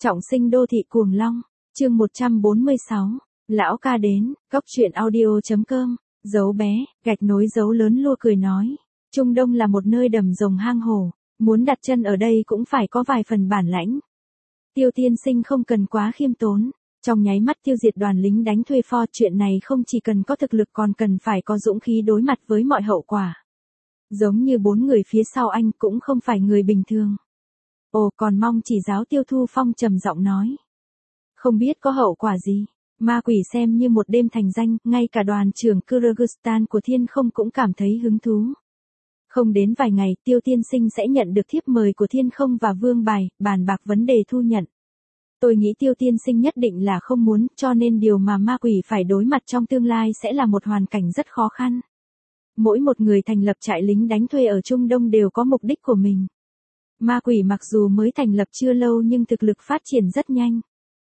Trọng sinh đô thị cuồng long, chương 146, lão ca đến, góc truyện audio.com, dấu bé, gạch nối dấu lớn lua cười nói. Trung Đông là một nơi đầm rồng hang hổ, muốn đặt chân ở đây cũng phải có vài phần bản lãnh. Tiêu tiên sinh không cần quá khiêm tốn, trong nháy mắt tiêu diệt đoàn lính đánh thuê Ford, chuyện này không chỉ cần có thực lực còn cần phải có dũng khí đối mặt với mọi hậu quả. Giống như 4 người phía sau anh cũng không phải người bình thường. Ồ, còn mong chỉ giáo. Tiêu Thu Phong trầm giọng nói. Không biết có hậu quả gì, ma quỷ xem như một đêm thành danh, ngay cả đoàn trưởng Kyrgyzstan của Thiên Không cũng cảm thấy hứng thú. Không đến vài ngày, Tiêu tiên sinh sẽ nhận được thiếp mời của Thiên Không và Vương Bài, bàn bạc vấn đề thu nhận. Tôi nghĩ Tiêu tiên sinh nhất định là không muốn, cho nên điều mà ma quỷ phải đối mặt trong tương lai sẽ là một hoàn cảnh rất khó khăn. Mỗi một người thành lập trại lính đánh thuê ở Trung Đông đều có mục đích của mình. Ma quỷ mặc dù mới thành lập chưa lâu nhưng thực lực phát triển rất nhanh.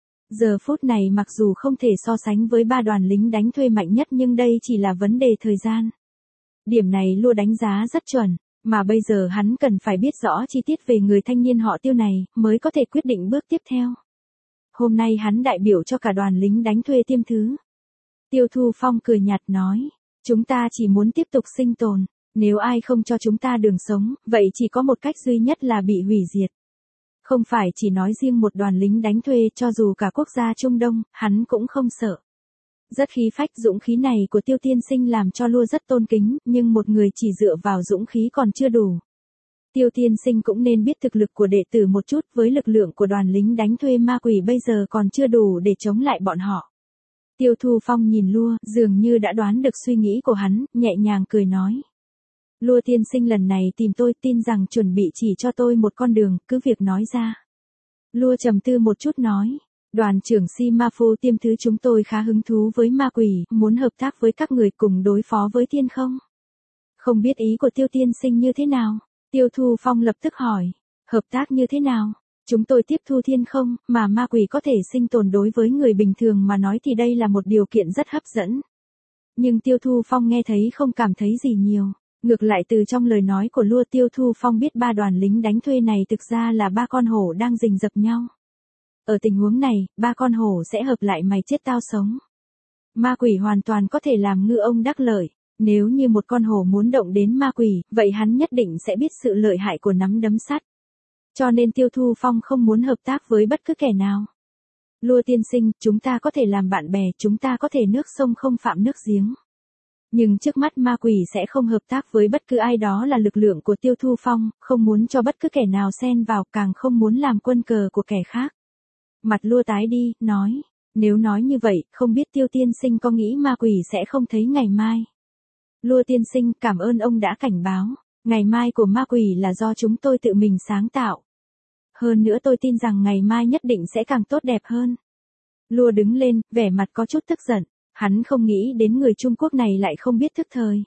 Giờ phút này mặc dù không thể so sánh với 3 đoàn lính đánh thuê mạnh nhất nhưng đây chỉ là vấn đề thời gian. Điểm này Lua đánh giá rất chuẩn, mà bây giờ hắn cần phải biết rõ chi tiết về người thanh niên họ Tiêu này mới có thể quyết định bước tiếp theo. Hôm nay hắn đại biểu cho cả đoàn lính đánh thuê tiêm thứ. Tiêu Thu Phong cười nhạt nói, chúng ta chỉ muốn tiếp tục sinh tồn. Nếu ai không cho chúng ta đường sống, vậy chỉ có một cách duy nhất là bị hủy diệt. Không phải chỉ nói riêng một đoàn lính đánh thuê, cho dù cả quốc gia Trung Đông, hắn cũng không sợ. Rất khí phách, dũng khí này của Tiêu tiên sinh làm cho Lua rất tôn kính, nhưng một người chỉ dựa vào dũng khí còn chưa đủ. Tiêu tiên sinh cũng nên biết thực lực của đệ tử một chút, với lực lượng của đoàn lính đánh thuê ma quỷ bây giờ còn chưa đủ để chống lại bọn họ. Tiêu Thu Phong nhìn Lua, dường như đã đoán được suy nghĩ của hắn, nhẹ nhàng cười nói. Lua tiên sinh lần này tìm tôi, tin rằng chuẩn bị chỉ cho tôi một con đường, cứ việc nói ra. Lua trầm tư một chút nói, đoàn trưởng Si Ma Phu tiêm thứ chúng tôi khá hứng thú với ma quỷ, muốn hợp tác với các người cùng đối phó với Thiên Không. Không biết ý của Tiêu tiên sinh như thế nào? Tiêu Thu Phong lập tức hỏi, hợp tác như thế nào? Chúng tôi tiếp thu Thiên Không, mà ma quỷ có thể sinh tồn, đối với người bình thường mà nói thì đây là một điều kiện rất hấp dẫn. Nhưng Tiêu Thu Phong nghe thấy không cảm thấy gì nhiều. Ngược lại từ trong lời nói của Lua, Tiêu Thu Phong biết 3 đoàn lính đánh thuê này thực ra là 3 con hổ đang rình rập nhau. Ở tình huống này, 3 con hổ sẽ hợp lại mày chết tao sống. Ma quỷ hoàn toàn có thể làm ngư ông đắc lợi. Nếu như một con hổ muốn động đến ma quỷ, vậy hắn nhất định sẽ biết sự lợi hại của nắm đấm sắt. Cho nên Tiêu Thu Phong không muốn hợp tác với bất cứ kẻ nào. Lua tiên sinh, chúng ta có thể làm bạn bè, chúng ta có thể nước sông không phạm nước giếng. Nhưng trước mắt ma quỷ sẽ không hợp tác với bất cứ ai, đó là lực lượng của Tiêu Thu Phong, không muốn cho bất cứ kẻ nào xen vào, càng không muốn làm quân cờ của kẻ khác. Mặt Lua tái đi, nói, nếu nói như vậy, không biết Tiêu tiên sinh có nghĩ ma quỷ sẽ không thấy ngày mai. Lua tiên sinh, cảm ơn ông đã cảnh báo, ngày mai của ma quỷ là do chúng tôi tự mình sáng tạo. Hơn nữa tôi tin rằng ngày mai nhất định sẽ càng tốt đẹp hơn. Lua đứng lên, vẻ mặt có chút tức giận. Hắn không nghĩ đến người Trung Quốc này lại không biết thức thời.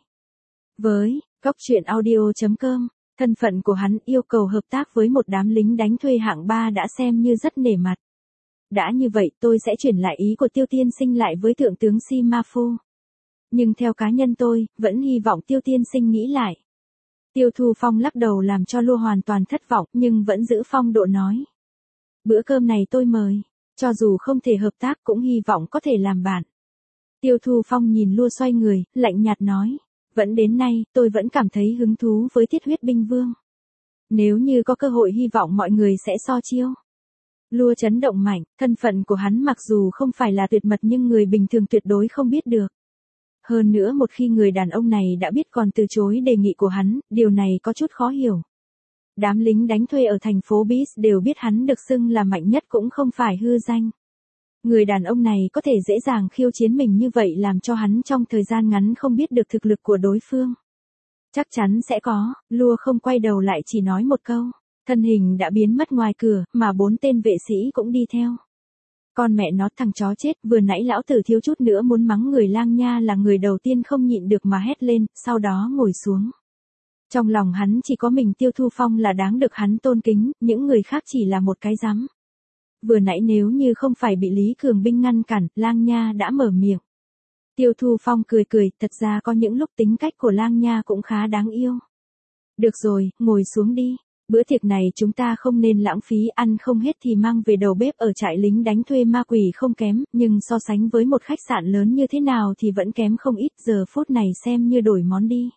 Với góc truyện audio.com, thân phận của hắn yêu cầu hợp tác với một đám lính đánh thuê hạng 3 đã xem như rất nể mặt. Đã như vậy tôi sẽ chuyển lại ý của Tiêu tiên sinh lại với thượng tướng Si Ma Phu. Nhưng theo cá nhân tôi, vẫn hy vọng Tiêu tiên sinh nghĩ lại. Tiêu Thu Phong lắc đầu làm cho Lua hoàn toàn thất vọng, nhưng vẫn giữ phong độ nói. Bữa cơm này tôi mời, cho dù không thể hợp tác cũng hy vọng có thể làm bạn. Tiêu Thu Phong nhìn Lua xoay người, lạnh nhạt nói, vẫn đến nay, tôi vẫn cảm thấy hứng thú với Thiết Huyết Binh Vương. Nếu như có cơ hội hy vọng mọi người sẽ so chiêu. Lua chấn động mạnh, thân phận của hắn mặc dù không phải là tuyệt mật nhưng người bình thường tuyệt đối không biết được. Hơn nữa một khi người đàn ông này đã biết còn từ chối đề nghị của hắn, điều này có chút khó hiểu. Đám lính đánh thuê ở thành phố Bis đều biết hắn được xưng là mạnh nhất cũng không phải hư danh. Người đàn ông này có thể dễ dàng khiêu chiến mình như vậy làm cho hắn trong thời gian ngắn không biết được thực lực của đối phương. Chắc chắn sẽ có, Lua không quay đầu lại chỉ nói một câu. Thân hình đã biến mất ngoài cửa, mà 4 tên vệ sĩ cũng đi theo. Con mẹ nó, thằng chó chết, vừa nãy lão tử thiếu chút nữa muốn mắng người Lang Nha là người đầu tiên không nhịn được mà hét lên, sau đó ngồi xuống. Trong lòng hắn chỉ có mình Tiêu Thu Phong là đáng được hắn tôn kính, những người khác chỉ là một cái rắm. Vừa nãy nếu như không phải bị Lý Cường Binh ngăn cản, Lang Nha đã mở miệng. Tiêu Thu Phong cười cười, thật ra có những lúc tính cách của Lang Nha cũng khá đáng yêu. Được rồi, ngồi xuống đi. Bữa tiệc này chúng ta không nên lãng phí, ăn không hết thì mang về đầu bếp ở trại lính đánh thuê ma quỷ không kém, nhưng so sánh với một khách sạn lớn như thế nào thì vẫn kém không ít, giờ phút này xem như đổi món đi.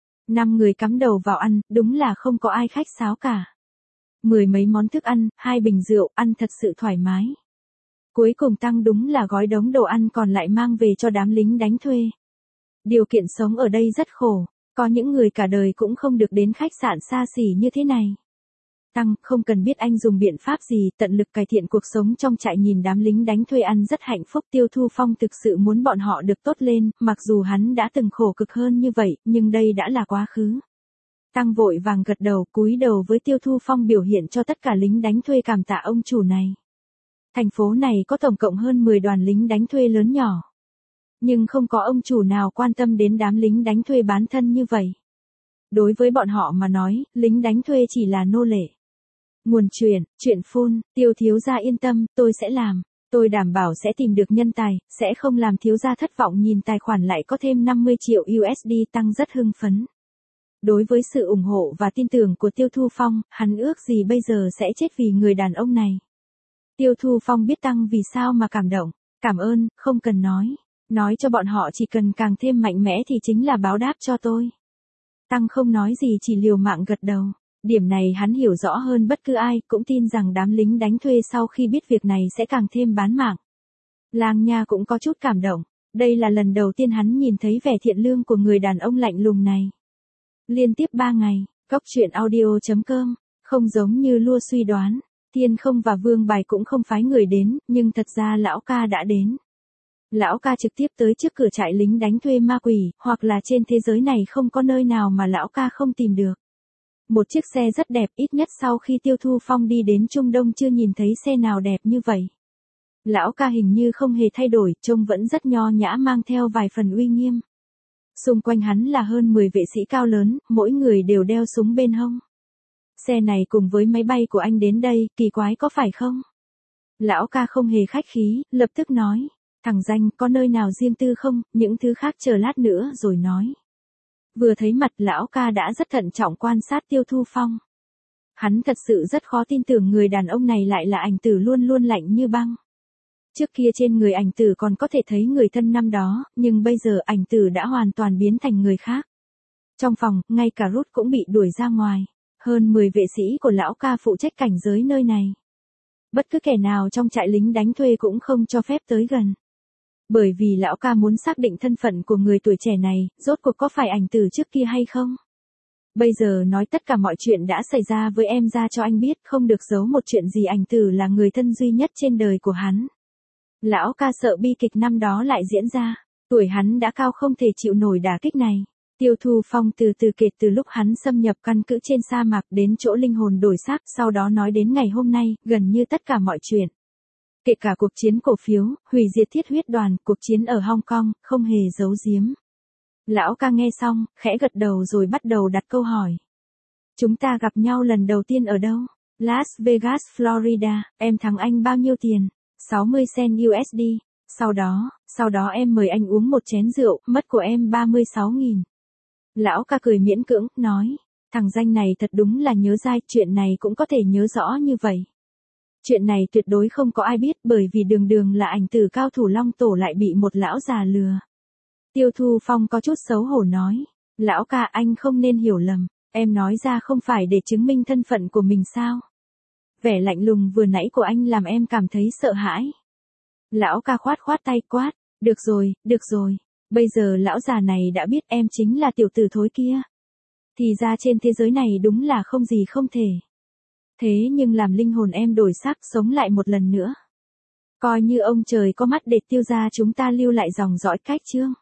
5 người cắm đầu vào ăn, đúng là không có ai khách sáo cả. 10 mấy món thức ăn, 2 bình rượu, ăn thật sự thoải mái. Cuối cùng Tăng đúng là gói đống đồ ăn còn lại mang về cho đám lính đánh thuê. Điều kiện sống ở đây rất khổ, có những người cả đời cũng không được đến khách sạn xa xỉ như thế này. Tăng, không cần biết anh dùng biện pháp gì, tận lực cải thiện cuộc sống trong trại, nhìn đám lính đánh thuê ăn rất hạnh phúc. Tiêu Thu Phong thực sự muốn bọn họ được tốt lên, mặc dù hắn đã từng khổ cực hơn như vậy, nhưng đây đã là quá khứ. Tăng vội vàng gật đầu, cúi đầu với Tiêu Thu Phong biểu hiện cho tất cả lính đánh thuê cảm tạ ông chủ này. Thành phố này có tổng cộng hơn 10 đoàn lính đánh thuê lớn nhỏ. Nhưng không có ông chủ nào quan tâm đến đám lính đánh thuê bán thân như vậy. Đối với bọn họ mà nói, lính đánh thuê chỉ là nô lệ. Nguồn chuyện phun, Tiêu thiếu gia yên tâm, tôi sẽ làm. Tôi đảm bảo sẽ tìm được nhân tài, sẽ không làm thiếu gia thất vọng. Nhìn tài khoản lại có thêm 50 triệu USD, Tăng rất hưng phấn. Đối với sự ủng hộ và tin tưởng của Tiêu Thu Phong, hắn ước gì bây giờ sẽ chết vì người đàn ông này. Tiêu Thu Phong biết Tăng vì sao mà cảm động. Cảm ơn, không cần nói. Nói cho bọn họ chỉ cần càng thêm mạnh mẽ thì chính là báo đáp cho tôi. Tăng không nói gì, chỉ liều mạng gật đầu. Điểm này hắn hiểu rõ hơn bất cứ ai, cũng tin rằng đám lính đánh thuê sau khi biết việc này sẽ càng thêm bán mạng. Lang Nha cũng có chút cảm động. Đây là lần đầu tiên hắn nhìn thấy vẻ thiện lương của người đàn ông lạnh lùng này. Liên tiếp 3 ngày, Cóc Truyện Audio.com, không giống như Lua suy đoán, Thiên Không và Vương Bài cũng không phái người đến, nhưng thật ra lão ca đã đến. Lão ca trực tiếp tới trước cửa trại lính đánh thuê ma quỷ, hoặc là trên thế giới này không có nơi nào mà lão ca không tìm được. Một chiếc xe rất đẹp, ít nhất sau khi Tiêu Thu Phong đi đến Trung Đông chưa nhìn thấy xe nào đẹp như vậy. Lão ca hình như không hề thay đổi, trông vẫn rất nho nhã, mang theo vài phần uy nghiêm. Xung quanh hắn là hơn 10 vệ sĩ cao lớn, mỗi người đều đeo súng bên hông. Xe này cùng với máy bay của anh đến đây, kỳ quái có phải không? Lão ca không hề khách khí, lập tức nói. Thằng danh, có nơi nào riêng tư không, những thứ khác chờ lát nữa rồi nói. Vừa thấy mặt, lão ca đã rất thận trọng quan sát Tiêu Thu Phong. Hắn thật sự rất khó tin tưởng người đàn ông này lại là Ảnh Tử, luôn luôn lạnh như băng. Trước kia trên người Ảnh Tử còn có thể thấy người thân năm đó, nhưng bây giờ Ảnh Tử đã hoàn toàn biến thành người khác. Trong phòng, ngay cả Ruth cũng bị đuổi ra ngoài. Hơn 10 vệ sĩ của lão ca phụ trách cảnh giới nơi này. Bất cứ kẻ nào trong trại lính đánh thuê cũng không cho phép tới gần. Bởi vì lão ca muốn xác định thân phận của người tuổi trẻ này, rốt cuộc có phải Ảnh Tử trước kia hay không. Bây giờ nói tất cả mọi chuyện đã xảy ra với em ra cho anh biết, không được giấu một chuyện gì. Ảnh Tử là người thân duy nhất trên đời của hắn. Lão ca sợ bi kịch năm đó lại diễn ra. Tuổi hắn đã cao, không thể chịu nổi đả kích này. Tiêu Thu Phong từ từ kể từ lúc hắn xâm nhập căn cứ trên sa mạc đến chỗ linh hồn đổi xác, sau đó nói đến ngày hôm nay, gần như tất cả mọi chuyện. Kể cả cuộc chiến cổ phiếu, hủy diệt thiết huyết đoàn, cuộc chiến ở Hong Kong, không hề giấu giếm. Lão ca nghe xong, khẽ gật đầu rồi bắt đầu đặt câu hỏi. Chúng ta gặp nhau lần đầu tiên ở đâu? Las Vegas, Florida, em thắng anh bao nhiêu tiền? 60 cent USD. Sau đó em mời anh uống một chén rượu, mất của em 36.000. Lão ca cười miễn cưỡng, nói. Thằng danh này thật đúng là nhớ dai, chuyện này cũng có thể nhớ rõ như vậy. Chuyện này tuyệt đối không có ai biết, bởi vì đường đường là Ảnh Tử cao thủ Long Tổ lại bị một lão già lừa. Tiêu Thu Phong có chút xấu hổ nói. Lão ca, anh không nên hiểu lầm, em nói ra không phải để chứng minh thân phận của mình sao? Vẻ lạnh lùng vừa nãy của anh làm em cảm thấy sợ hãi. Lão ca khoát tay quát. Được rồi. Bây giờ lão già này đã biết em chính là tiểu tử thối kia. Thì ra trên thế giới này đúng là không gì không thể. Thế nhưng làm linh hồn em đổi xác, sống lại một lần nữa. Coi như ông trời có mắt để Tiêu gia chúng ta lưu lại dòng dõi cách chương.